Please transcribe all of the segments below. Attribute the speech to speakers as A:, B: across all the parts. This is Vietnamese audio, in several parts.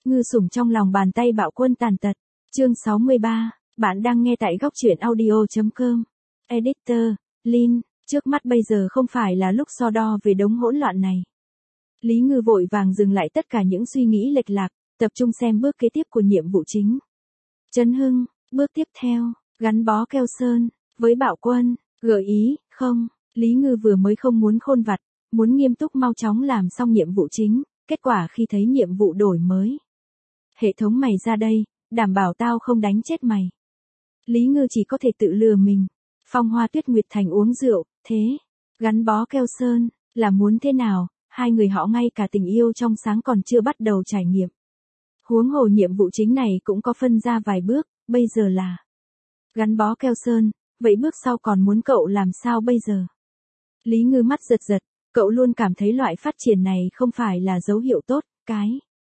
A: Ngư sủng trong lòng bàn tay bạo quân tàn tật. Chương 63, bạn đang nghe tại góc truyện audio.com. Editor, Lin, trước mắt bây giờ không phải là lúc so đo về đống hỗn loạn này. Lý Ngư vội vàng dừng lại tất cả những suy nghĩ lệch lạc, tập trung xem bước kế tiếp của nhiệm vụ chính. Trấn Hưng, bước tiếp theo, gắn bó keo sơn, với bạo quân, gợi ý, không, Lý Ngư vừa mới không muốn khôn vặt, muốn nghiêm túc mau chóng làm xong nhiệm vụ chính, kết quả khi thấy nhiệm vụ đổi mới. Hệ thống mày ra đây, đảm bảo tao không đánh chết mày. Lý Ngư chỉ có thể tự lừa mình. Phong Hoa Tuyết Nguyệt Thành uống rượu, thế, gắn bó keo sơn, là muốn thế nào, hai người họ ngay cả tình yêu trong sáng còn chưa bắt đầu trải nghiệm. Huống hồ nhiệm vụ chính này cũng có phân ra vài bước, bây giờ là gắn bó keo sơn, vậy bước sau còn muốn cậu làm sao bây giờ? Lý Ngư mắt giật giật, cậu luôn cảm thấy loại phát triển này không phải là dấu hiệu tốt, cái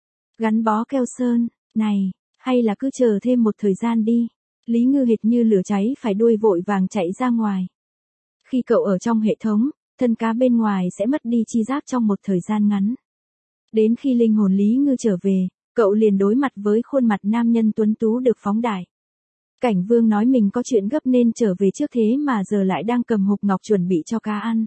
A: gắn bó keo sơn, này, hay là cứ chờ thêm một thời gian đi. Lý Ngư hệt như lửa cháy phải đuôi vội vàng chạy ra ngoài. Khi cậu ở trong hệ thống, thân cá bên ngoài sẽ mất đi chi giác trong một thời gian ngắn. Đến khi linh hồn Lý Ngư trở về, cậu liền đối mặt với khuôn mặt nam nhân tuấn tú được phóng đại. Cảnh Vương nói mình có chuyện gấp nên trở về trước thế mà giờ lại đang cầm hộp ngọc chuẩn bị cho cá ăn.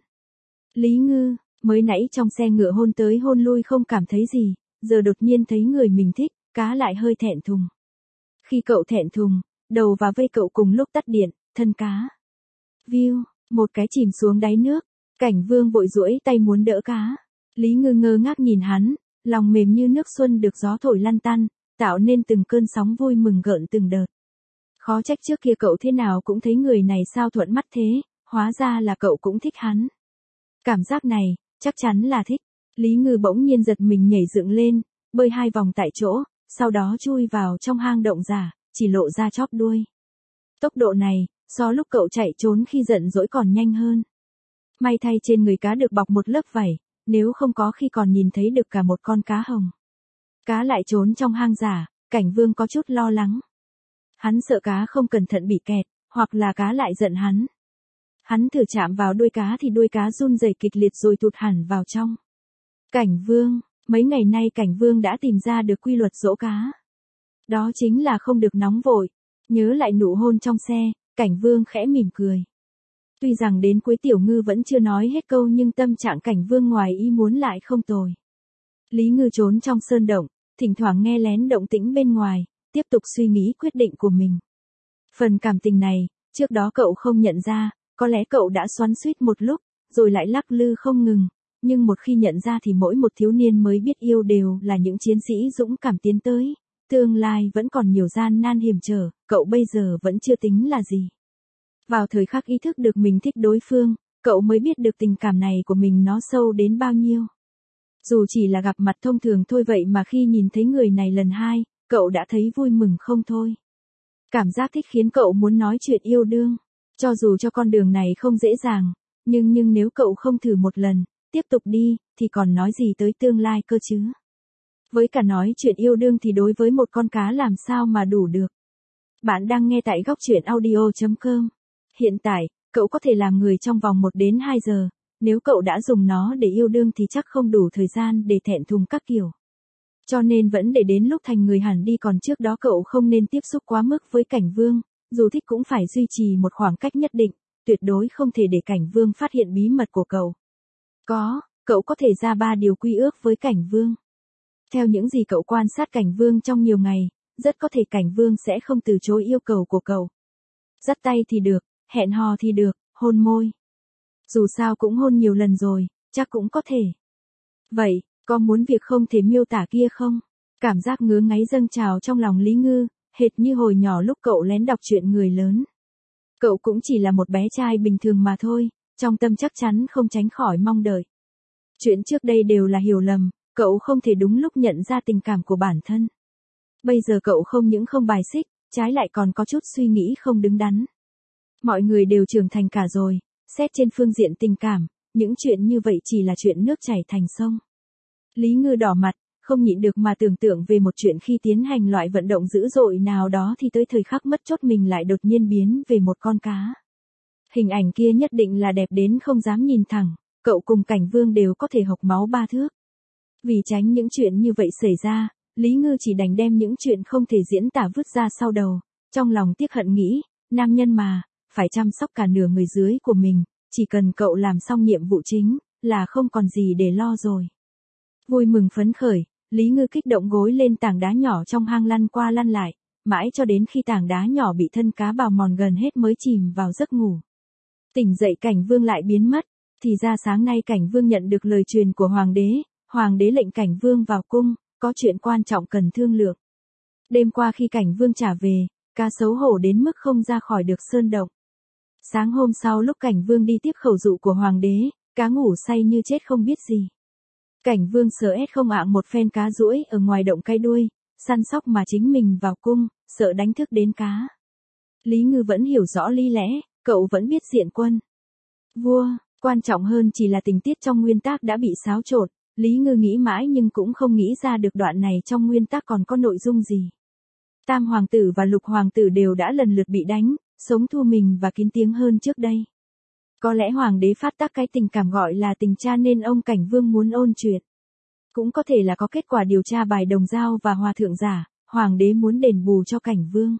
A: Lý Ngư, mới nãy trong xe ngựa hôn tới hôn lui không cảm thấy gì, giờ đột nhiên thấy người mình thích, cá lại hơi thẹn thùng. Khi cậu thẹn thùng, đầu và vây cậu cùng lúc tắt điện, thân cá. View, một cái chìm xuống đáy nước, Cảnh Vương vội duỗi tay muốn đỡ cá. Lý Ngư ngơ ngác nhìn hắn, lòng mềm như nước xuân được gió thổi lăn tăn, tạo nên từng cơn sóng vui mừng gợn từng đợt. Khó trách trước kia cậu thế nào cũng thấy người này sao thuận mắt thế, hóa ra là cậu cũng thích hắn. Cảm giác này, chắc chắn là thích. Lý Ngư bỗng nhiên giật mình nhảy dựng lên, bơi 2 vòng tại chỗ, sau đó chui vào trong hang động giả, chỉ lộ ra chóp đuôi. Tốc độ này, so lúc cậu chạy trốn khi giận dỗi còn nhanh hơn. May thay trên người cá được bọc một lớp vảy, nếu không có khi còn nhìn thấy được cả một con cá hồng. Cá lại trốn trong hang giả, Cảnh Vương có chút lo lắng. Hắn sợ cá không cẩn thận bị kẹt, hoặc là cá lại giận hắn. Hắn thử chạm vào đuôi cá thì đuôi cá run rẩy kịch liệt rồi tụt hẳn vào trong. Cảnh Vương, mấy ngày nay Cảnh Vương đã tìm ra được quy luật dỗ cá. Đó chính là không được nóng vội. Nhớ lại nụ hôn trong xe, Cảnh Vương khẽ mỉm cười. Tuy rằng đến cuối Tiểu Ngư vẫn chưa nói hết câu nhưng tâm trạng Cảnh Vương ngoài ý muốn lại không tồi. Lý Ngư trốn trong sơn động, thỉnh thoảng nghe lén động tĩnh bên ngoài, tiếp tục suy nghĩ quyết định của mình. Phần cảm tình này, trước đó cậu không nhận ra, có lẽ cậu đã xoắn xuýt một lúc, rồi lại lắc lư không ngừng, nhưng một khi nhận ra thì mỗi một thiếu niên mới biết yêu đều là những chiến sĩ dũng cảm tiến tới. Tương lai vẫn còn nhiều gian nan hiểm trở, cậu bây giờ vẫn chưa tính là gì. Vào thời khắc ý thức được mình thích đối phương, cậu mới biết được tình cảm này của mình nó sâu đến bao nhiêu. Dù chỉ là gặp mặt thông thường thôi vậy mà khi nhìn thấy người này lần 2, cậu đã thấy vui mừng không thôi. Cảm giác thích khiến cậu muốn nói chuyện yêu đương. Cho dù cho con đường này không dễ dàng, nhưng nếu cậu không thử một lần, tiếp tục đi, thì còn nói gì tới tương lai cơ chứ. Với cả nói chuyện yêu đương thì đối với một con cá làm sao mà đủ được. Bạn đang nghe tại góc truyện audio.com. Hiện tại, cậu có thể làm người trong vòng 1 đến 2 giờ, nếu cậu đã dùng nó để yêu đương thì chắc không đủ thời gian để thẹn thùng các kiểu. Cho nên vẫn để đến lúc thành người hẳn đi, còn trước đó cậu không nên tiếp xúc quá mức với Cảnh Vương, dù thích cũng phải duy trì một khoảng cách nhất định, tuyệt đối không thể để Cảnh Vương phát hiện bí mật của cậu. Cậu có thể ra 3 điều quy ước với Cảnh Vương. Theo những gì cậu quan sát Cảnh Vương trong nhiều ngày, rất có thể Cảnh Vương sẽ không từ chối yêu cầu của cậu. Dắt tay thì được, hẹn hò thì được, hôn môi. Dù sao cũng hôn nhiều lần rồi, chắc cũng có thể. Vậy, có muốn việc không thể miêu tả kia không? Cảm giác ngứa ngáy dâng trào trong lòng Lý Ngư, hệt như hồi nhỏ lúc cậu lén đọc truyện người lớn. Cậu cũng chỉ là một bé trai bình thường mà thôi, trong tâm chắc chắn không tránh khỏi mong đợi. Chuyện trước đây đều là hiểu lầm, cậu không thể đúng lúc nhận ra tình cảm của bản thân. Bây giờ cậu không những không bài xích, trái lại còn có chút suy nghĩ không đứng đắn. Mọi người đều trưởng thành cả rồi, xét trên phương diện tình cảm, những chuyện như vậy chỉ là chuyện nước chảy thành sông. Lý Ngư đỏ mặt, không nhịn được mà tưởng tượng về một chuyện khi tiến hành loại vận động dữ dội nào đó thì tới thời khắc mất chốt mình lại đột nhiên biến về một con cá. Hình ảnh kia nhất định là đẹp đến không dám nhìn thẳng, cậu cùng Cảnh Vương đều có thể hộc máu 3 thước. Vì tránh những chuyện như vậy xảy ra, Lý Ngư chỉ đành đem những chuyện không thể diễn tả vứt ra sau đầu, trong lòng tiếc hận nghĩ, nam nhân mà, phải chăm sóc cả nửa người dưới của mình, chỉ cần cậu làm xong nhiệm vụ chính, là không còn gì để lo rồi. Vui mừng phấn khởi, Lý Ngư kích động gối lên tảng đá nhỏ trong hang lăn qua lăn lại, mãi cho đến khi tảng đá nhỏ bị thân cá bào mòn gần hết mới chìm vào giấc ngủ. Tỉnh dậy Cảnh Vương lại biến mất, thì ra sáng nay Cảnh Vương nhận được lời truyền của Hoàng đế lệnh Cảnh Vương vào cung, có chuyện quan trọng cần thương lượng. Đêm qua khi Cảnh Vương trả về, cá xấu hổ đến mức không ra khỏi được sơn động. Sáng hôm sau lúc Cảnh Vương đi tiếp khẩu dụ của Hoàng đế, cá ngủ say như chết không biết gì. Cảnh Vương sợ ét không ạng một phen cá duỗi ở ngoài động cái đuôi, săn sóc mà chính mình vào cung, sợ đánh thức đến cá. Lý Ngư vẫn hiểu rõ lý lẽ, cậu vẫn biết diện quân. Vua, quan trọng hơn chỉ là tình tiết trong nguyên tác đã bị xáo trộn, Lý Ngư nghĩ mãi nhưng cũng không nghĩ ra được đoạn này trong nguyên tác còn có nội dung gì. Tam hoàng tử và lục hoàng tử đều đã lần lượt bị đánh, sống thu mình và kín tiếng hơn trước đây. Có lẽ hoàng đế phát tác cái tình cảm gọi là tình cha nên ông Cảnh Vương muốn ôn chuyện. Cũng có thể là có kết quả điều tra bài đồng dao và hòa thượng giả, hoàng đế muốn đền bù cho Cảnh Vương.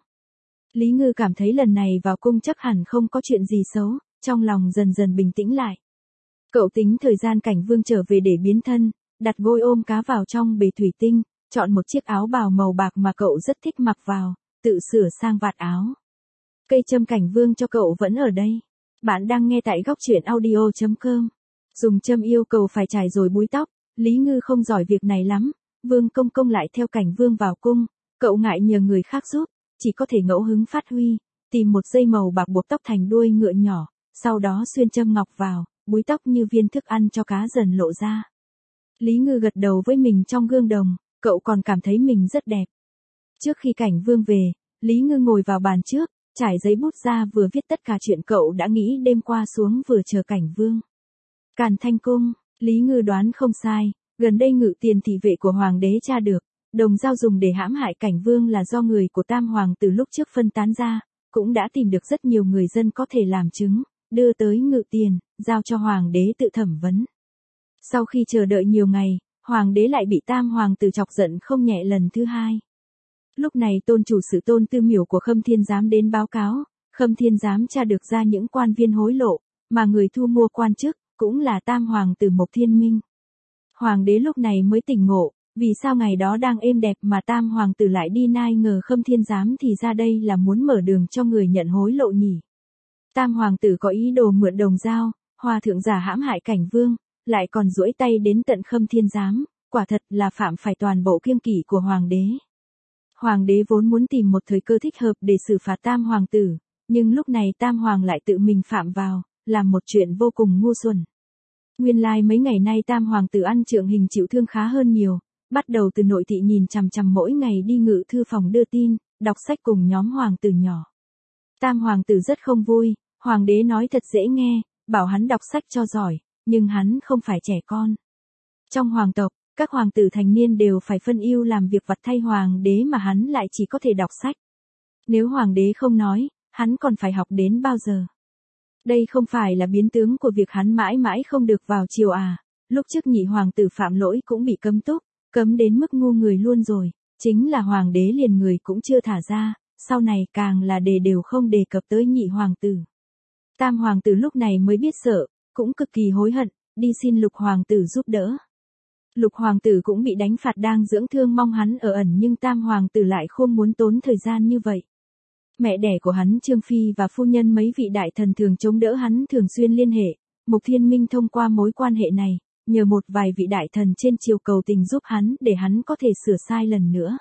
A: Lý Ngư cảm thấy lần này vào cung chắc hẳn không có chuyện gì xấu, trong lòng dần dần bình tĩnh lại. Cậu tính thời gian Cảnh Vương trở về để biến thân, đặt vôi ôm cá vào trong bể thủy tinh, chọn một chiếc áo bào màu bạc mà cậu rất thích mặc vào, tự sửa sang vạt áo. Cây châm Cảnh Vương cho cậu vẫn ở đây. Bạn đang nghe tại góc truyện audio.com. Dùng châm yêu cầu phải chải rồi búi tóc, Lý Ngư không giỏi việc này lắm, Vương Công Công lại theo Cảnh Vương vào cung, cậu ngại nhờ người khác giúp, chỉ có thể ngẫu hứng phát huy, tìm một dây màu bạc buộc tóc thành đuôi ngựa nhỏ, sau đó xuyên châm ngọc vào, búi tóc như viên thức ăn cho cá dần lộ ra. Lý Ngư gật đầu với mình trong gương đồng, cậu còn cảm thấy mình rất đẹp. Trước khi Cảnh Vương về, Lý Ngư ngồi vào bàn trước, trải giấy bút ra vừa viết tất cả chuyện cậu đã nghĩ đêm qua xuống vừa chờ Cảnh Vương. Càn Thanh Cung, Lý Ngư đoán không sai, gần đây ngự tiền thị vệ của hoàng đế tra được, đồng dao dùng để hãm hại Cảnh Vương là do người của Tam Hoàng từ lúc trước phân tán ra, cũng đã tìm được rất nhiều người dân có thể làm chứng, đưa tới ngự tiền, giao cho hoàng đế tự thẩm vấn. Sau khi chờ đợi nhiều ngày, hoàng đế lại bị Tam Hoàng tử chọc giận không nhẹ lần thứ hai. Lúc này tôn chủ sự Tôn Tư Miểu của Khâm Thiên Giám đến báo cáo, Khâm Thiên Giám tra được ra những quan viên hối lộ, mà người thu mua quan chức, cũng là Tam Hoàng tử Mộc Thiên Minh. Hoàng đế lúc này mới tỉnh ngộ, vì sao ngày đó đang êm đẹp mà Tam Hoàng tử lại đi nai ngờ Khâm Thiên Giám thì ra đây là muốn mở đường cho người nhận hối lộ nhỉ. Tam Hoàng tử có ý đồ mượn đồng dao, hòa thượng giả hãm hại Cảnh Vương, lại còn duỗi tay đến tận Khâm Thiên Giám, quả thật là phạm phải toàn bộ kiêng kỵ của Hoàng đế. Hoàng đế vốn muốn tìm một thời cơ thích hợp để xử phạt Tam Hoàng tử, nhưng lúc này Tam Hoàng lại tự mình phạm vào, làm một chuyện vô cùng ngu xuẩn. Nguyên lai mấy ngày nay Tam Hoàng tử ăn trượng hình chịu thương khá hơn nhiều, bắt đầu từ nội thị nhìn chằm chằm mỗi ngày đi ngự thư phòng đưa tin, đọc sách cùng nhóm hoàng tử nhỏ. Tam Hoàng tử rất không vui, Hoàng đế nói thật dễ nghe, bảo hắn đọc sách cho giỏi, nhưng hắn không phải trẻ con. Trong hoàng tộc, các hoàng tử thành niên đều phải phân ưu làm việc vặt thay hoàng đế mà hắn lại chỉ có thể đọc sách. Nếu hoàng đế không nói, hắn còn phải học đến bao giờ? Đây không phải là biến tướng của việc hắn mãi mãi không được vào triều à, lúc trước nhị hoàng tử phạm lỗi cũng bị cấm túc, cấm đến mức ngu người luôn rồi, chính là hoàng đế liền người cũng chưa thả ra, sau này càng là đều không đề cập tới nhị hoàng tử. Tam hoàng tử lúc này mới biết sợ, cũng cực kỳ hối hận, đi xin lục hoàng tử giúp đỡ. Lục hoàng tử cũng bị đánh phạt đang dưỡng thương mong hắn ở ẩn nhưng Tam hoàng tử lại không muốn tốn thời gian như vậy. Mẹ đẻ của hắn Trương Phi và phu nhân mấy vị đại thần thường chống đỡ hắn thường xuyên liên hệ, Mục Thiên Minh thông qua mối quan hệ này, nhờ một vài vị đại thần trên triều cầu tình giúp hắn để hắn có thể sửa sai lần nữa.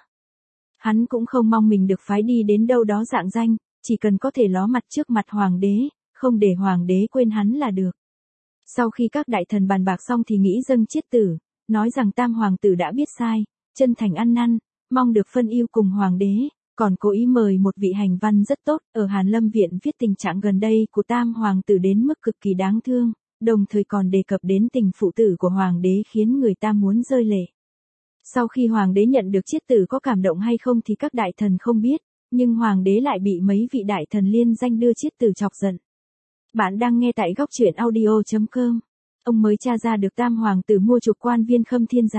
A: Hắn cũng không mong mình được phái đi đến đâu đó rạng danh, chỉ cần có thể ló mặt trước mặt hoàng đế, không để hoàng đế quên hắn là được. Sau khi các đại thần bàn bạc xong thì nghĩ dâng chiết tử, nói rằng Tam hoàng tử đã biết sai, chân thành ăn năn, mong được phân ưu cùng hoàng đế, còn cố ý mời một vị hành văn rất tốt ở Hàn Lâm Viện viết tình trạng gần đây của Tam hoàng tử đến mức cực kỳ đáng thương, đồng thời còn đề cập đến tình phụ tử của hoàng đế khiến người ta muốn rơi lệ. Sau khi hoàng đế nhận được chiết tử có cảm động hay không thì các đại thần không biết, nhưng hoàng đế lại bị mấy vị đại thần liên danh đưa chiết tử chọc giận. Bạn đang nghe tại góc truyện audio.com. Ông mới tra ra được Tam hoàng tử mua chuộc quan viên Khâm Thiên Giám,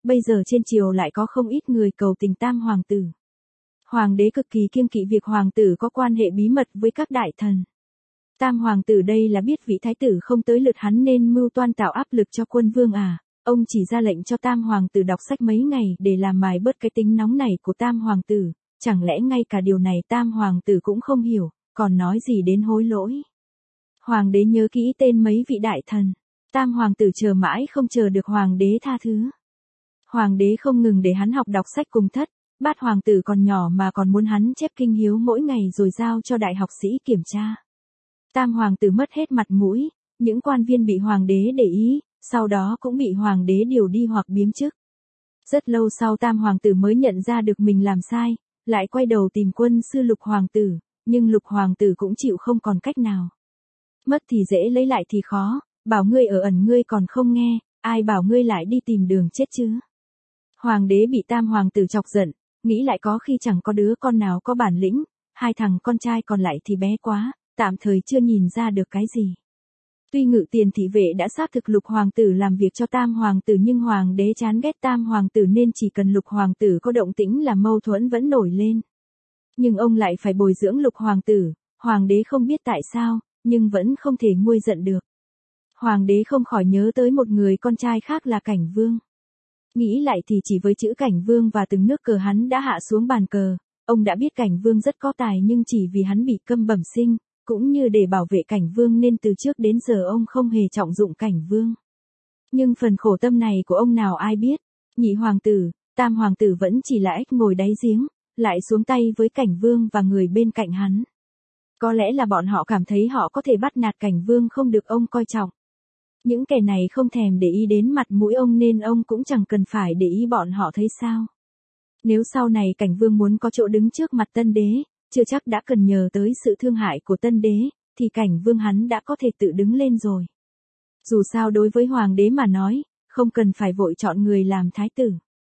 A: bây giờ trên triều lại có không ít người cầu tình tam hoàng tử. Hoàng đế cực kỳ kiêng kỵ việc hoàng tử có quan hệ bí mật với các đại thần. Tam hoàng tử đây là biết vị thái tử không tới lượt hắn nên mưu toan tạo áp lực cho quân vương à, ông chỉ ra lệnh cho tam hoàng tử đọc sách mấy ngày để làm mài bớt cái tính nóng này của tam hoàng tử, chẳng lẽ ngay cả điều này tam hoàng tử cũng không hiểu, còn nói gì đến hối lỗi. Hoàng đế nhớ kỹ tên mấy vị đại thần, tam hoàng tử chờ mãi không chờ được hoàng đế tha thứ. Hoàng đế không ngừng để hắn học đọc sách cùng thất, bát hoàng tử còn nhỏ mà còn muốn hắn chép kinh hiếu mỗi ngày rồi giao cho đại học sĩ kiểm tra. Tam hoàng tử mất hết mặt mũi, những quan viên bị hoàng đế để ý, sau đó cũng bị hoàng đế điều đi hoặc biếm chức. Rất lâu sau tam hoàng tử mới nhận ra được mình làm sai, lại quay đầu tìm quân sư lục hoàng tử, nhưng lục hoàng tử cũng chịu không còn cách nào. Mất thì dễ lấy lại thì khó, bảo ngươi ở ẩn ngươi còn không nghe, ai bảo ngươi lại đi tìm đường chết chứ. Hoàng đế bị tam hoàng tử chọc giận, nghĩ lại có khi chẳng có đứa con nào có bản lĩnh, hai thằng con trai còn lại thì bé quá, tạm thời chưa nhìn ra được cái gì. Tuy ngự tiền thị vệ đã xác thực lục hoàng tử làm việc cho tam hoàng tử nhưng hoàng đế chán ghét tam hoàng tử nên chỉ cần lục hoàng tử có động tĩnh là mâu thuẫn vẫn nổi lên. Nhưng ông lại phải bồi dưỡng lục hoàng tử, hoàng đế không biết tại sao, nhưng vẫn không thể nguôi giận được. Hoàng đế không khỏi nhớ tới một người con trai khác là Cảnh Vương. Nghĩ lại thì chỉ với chữ Cảnh Vương và từng nước cờ hắn đã hạ xuống bàn cờ, ông đã biết Cảnh Vương rất có tài nhưng chỉ vì hắn bị câm bẩm sinh, cũng như để bảo vệ Cảnh Vương nên từ trước đến giờ ông không hề trọng dụng Cảnh Vương. Nhưng phần khổ tâm này của ông nào ai biết, nhị hoàng tử, tam hoàng tử vẫn chỉ là ếch ngồi đáy giếng, lại xuống tay với Cảnh Vương và người bên cạnh hắn. Có lẽ là bọn họ cảm thấy họ có thể bắt nạt Cảnh Vương không được ông coi trọng. Những kẻ này không thèm để ý đến mặt mũi ông nên ông cũng chẳng cần phải để ý bọn họ thấy sao. Nếu sau này Cảnh Vương muốn có chỗ đứng trước mặt tân đế, chưa chắc đã cần nhờ tới sự thương hại của tân đế, thì Cảnh Vương hắn đã có thể tự đứng lên rồi. Dù sao đối với hoàng đế mà nói, không cần phải vội chọn người làm thái tử.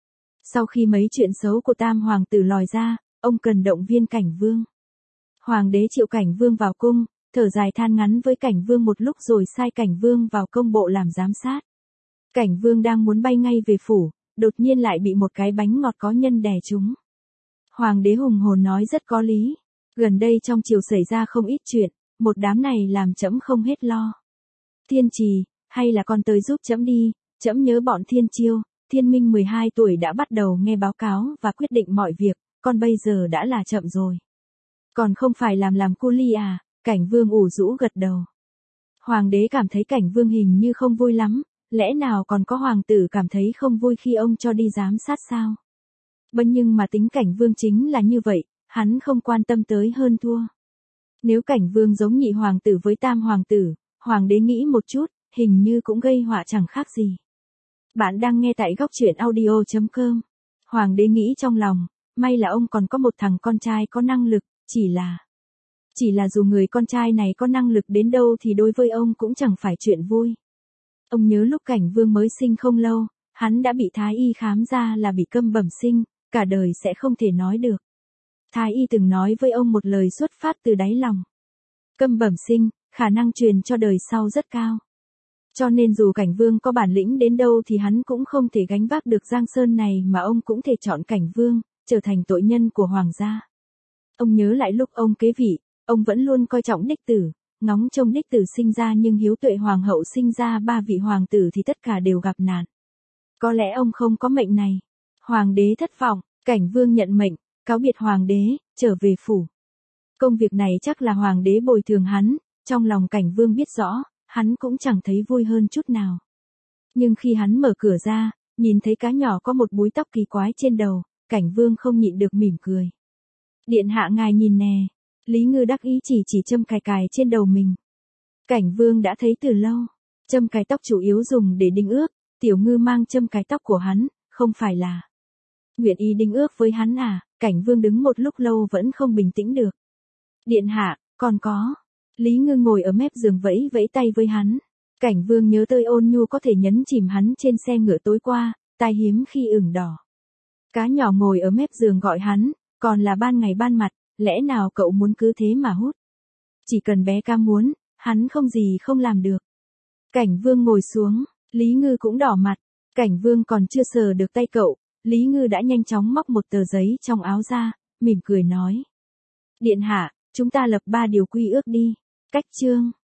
A: Sau khi mấy chuyện xấu của tam hoàng tử lòi ra, ông cần động viên Cảnh Vương. Hoàng đế triệu Cảnh Vương vào cung, thở dài than ngắn với Cảnh Vương một lúc rồi sai Cảnh Vương vào công bộ làm giám sát. Cảnh Vương đang muốn bay ngay về phủ, đột nhiên lại bị một cái bánh ngọt có nhân đè trúng. Hoàng đế hùng hồn nói rất có lý. Gần đây trong triều xảy ra không ít chuyện, một đám này làm trẫm không hết lo. Thiên Trì, hay là con tới giúp trẫm đi, trẫm nhớ bọn Thiên Chiêu, Thiên Minh 12 tuổi đã bắt đầu nghe báo cáo và quyết định mọi việc, con bây giờ đã là chậm rồi. Còn không phải làm cu li à, Cảnh Vương ủ rũ gật đầu. Hoàng đế cảm thấy Cảnh Vương hình như không vui lắm, lẽ nào còn có hoàng tử cảm thấy không vui khi ông cho đi giám sát sao? Nhưng mà tính Cảnh Vương chính là như vậy, hắn không quan tâm tới hơn thua. Nếu Cảnh Vương giống nhị hoàng tử với tam hoàng tử, hoàng đế nghĩ một chút, hình như cũng gây họa chẳng khác gì. Bạn đang nghe tại góc truyện audio.com. Hoàng đế nghĩ trong lòng, may là ông còn có một thằng con trai có năng lực, chỉ là dù người con trai này có năng lực đến đâu thì đối với ông cũng chẳng phải chuyện vui. Ông nhớ lúc Cảnh Vương mới sinh không lâu, hắn đã bị thái y khám ra là bị câm bẩm sinh, cả đời sẽ không thể nói được. Thái y từng nói với ông một lời xuất phát từ đáy lòng. Câm bẩm sinh, khả năng truyền cho đời sau rất cao. Cho nên dù Cảnh Vương có bản lĩnh đến đâu thì hắn cũng không thể gánh vác được giang sơn này mà ông cũng thể chọn Cảnh Vương, trở thành tội nhân của hoàng gia. Ông nhớ lại lúc ông kế vị, ông vẫn luôn coi trọng đích tử, ngóng trông đích tử sinh ra nhưng hiếu tuệ hoàng hậu sinh ra 3 vị hoàng tử thì tất cả đều gặp nạn. Có lẽ ông không có mệnh này. Hoàng đế thất vọng, Cảnh Vương nhận mệnh, cáo biệt hoàng đế, trở về phủ. Công việc này chắc là hoàng đế bồi thường hắn, trong lòng Cảnh Vương biết rõ, hắn cũng chẳng thấy vui hơn chút nào. Nhưng khi hắn mở cửa ra, nhìn thấy cá nhỏ có một búi tóc kỳ quái trên đầu, Cảnh Vương không nhịn được mỉm cười. Điện hạ ngài nhìn nè, Lý Ngư đắc ý chỉ châm cài cài trên đầu mình. Cảnh Vương đã thấy từ lâu, châm cài tóc chủ yếu dùng để đính ước, Tiểu Ngư mang châm cài tóc của hắn, không phải là nguyện ý đính ước với hắn à? Cảnh Vương đứng một lúc lâu vẫn không bình tĩnh được. Điện hạ, còn có. Lý Ngư ngồi ở mép giường vẫy vẫy tay với hắn. Cảnh Vương nhớ tới Ôn Nhu có thể nhấn chìm hắn trên xe ngựa tối qua, tai hiếm khi ửng đỏ. Cá nhỏ ngồi ở mép giường gọi hắn, còn là ban ngày ban mặt, lẽ nào cậu muốn cứ thế mà hút? Chỉ cần bé ca muốn, hắn không gì không làm được. Cảnh Vương ngồi xuống, Lý Ngư cũng đỏ mặt. Cảnh Vương còn chưa sờ được tay cậu, Lý Ngư đã nhanh chóng móc một tờ giấy trong áo ra, mỉm cười nói. Điện hạ, chúng ta lập 3 điều quy ước đi. Cách chương.